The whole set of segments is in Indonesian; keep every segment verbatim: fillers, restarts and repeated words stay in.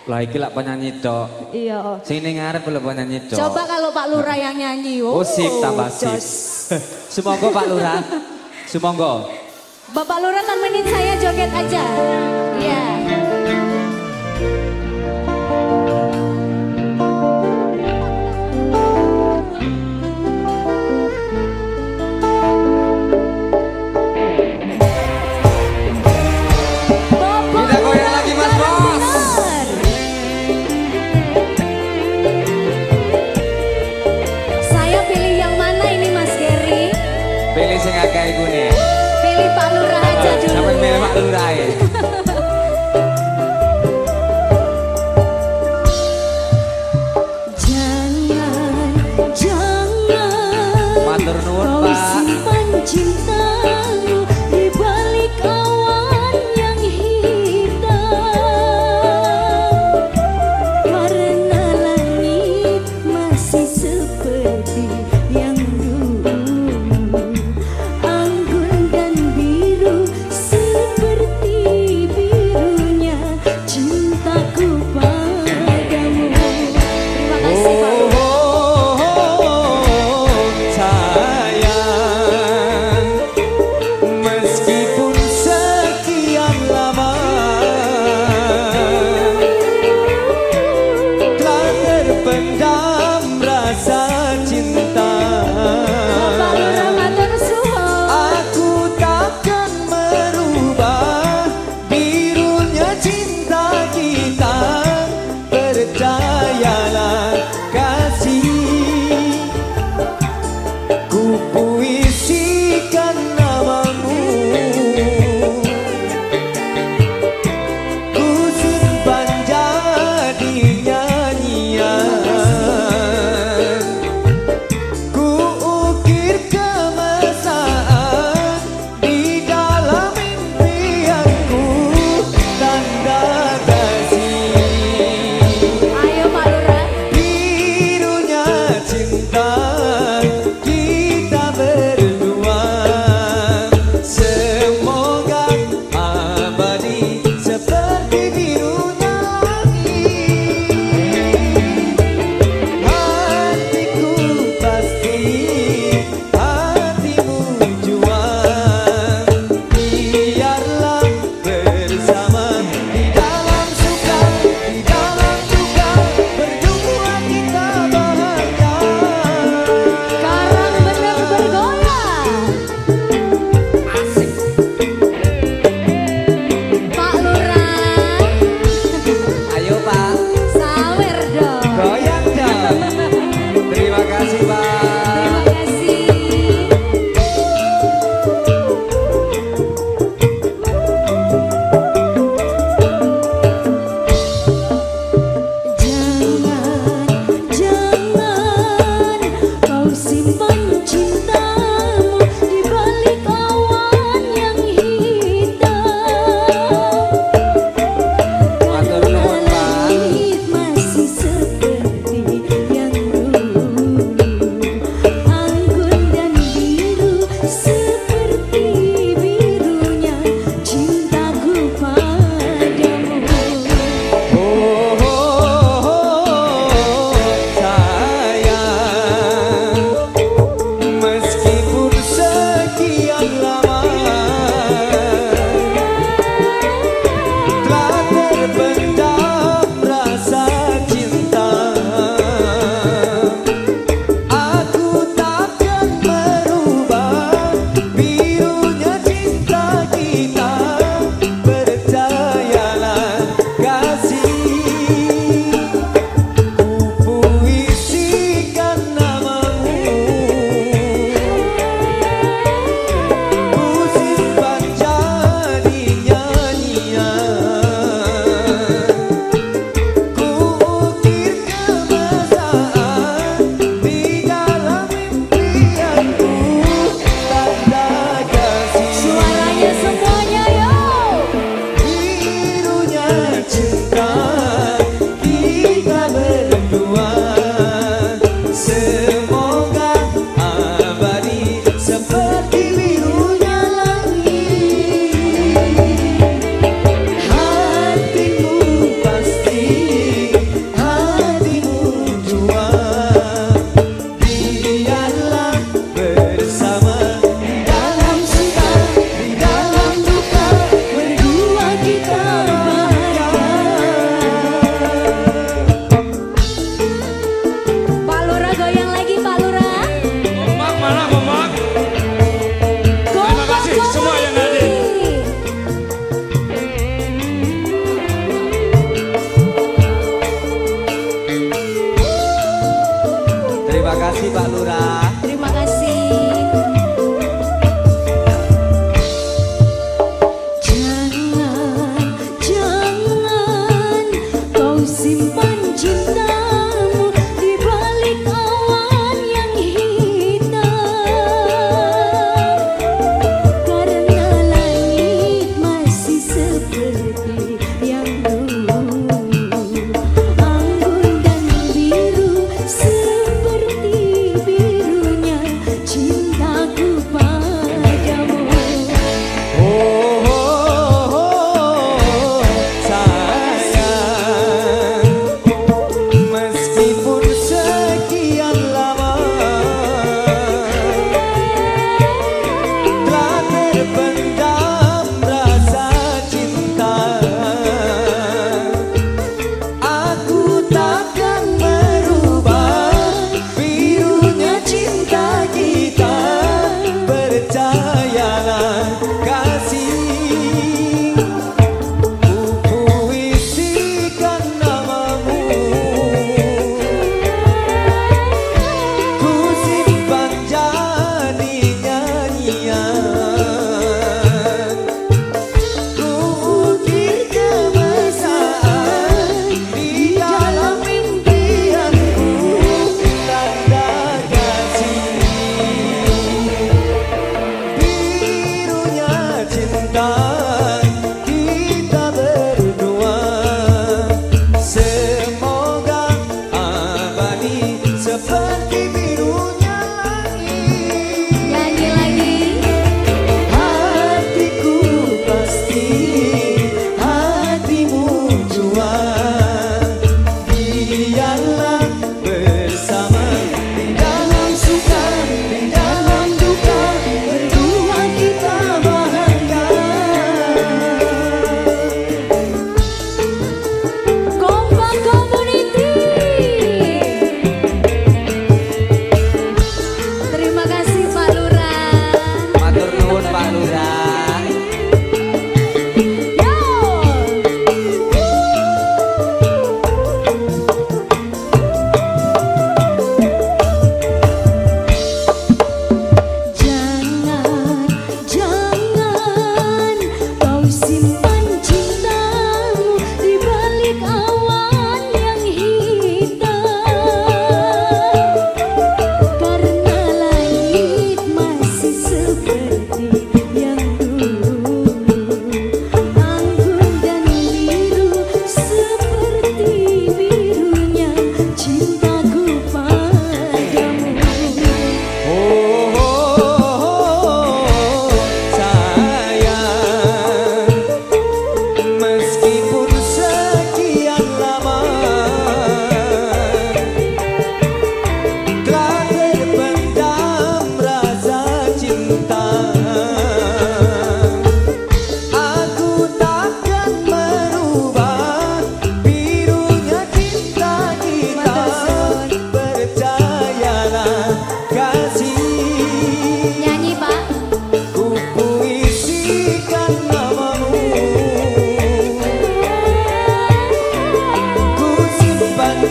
Lah iki lak penyanyi dok. Iya. Sing ning ngarep lho penyanyi dok. Coba kalau Pak Lurah yang nyanyi. Oh, oh sip tambah sip. Sumangga Pak Lurah. Sumangga. Bapak Lurah temenin saya joget aja. Iya. Pilih sing akeh iku nih. Pilih Pak Lurah aja dulu. Sampai pilih Pak Lurah ya. Jangan, jangan matur nuwun kau Pak. simpan cintamu di balik awan yang hitam. Karena langit masih seperti yang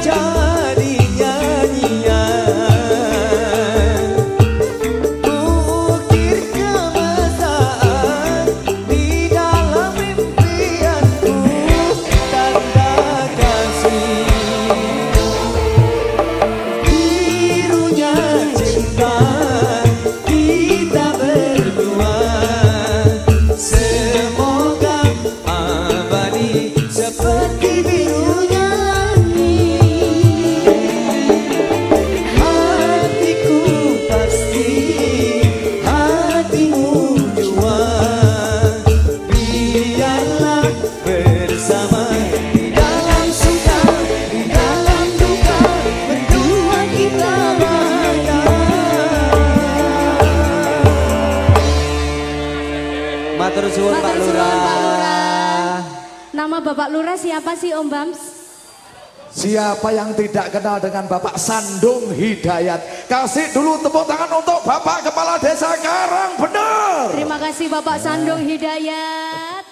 jadi nyanyian, ukir kemesraan di dalam impianku, tanda kasih birunya cinta kita berdua, semoga abadi seperti birunya langit. Hatiku pasti, hatimu jua, biarlah bersama di dalam suka, di dalam duka, berdua kita bahagia. Matur suwun Pak Matur suwun, Lurah. Pak Lurah. Nama Bapak Lurah siapa sih Om Bams? Siapa yang tidak kenal dengan Bapak Sandung Hidayat? Kasih dulu tepuk tangan untuk Bapak Kepala Desa Karangbener. Terima kasih Bapak Sandung Hidayat.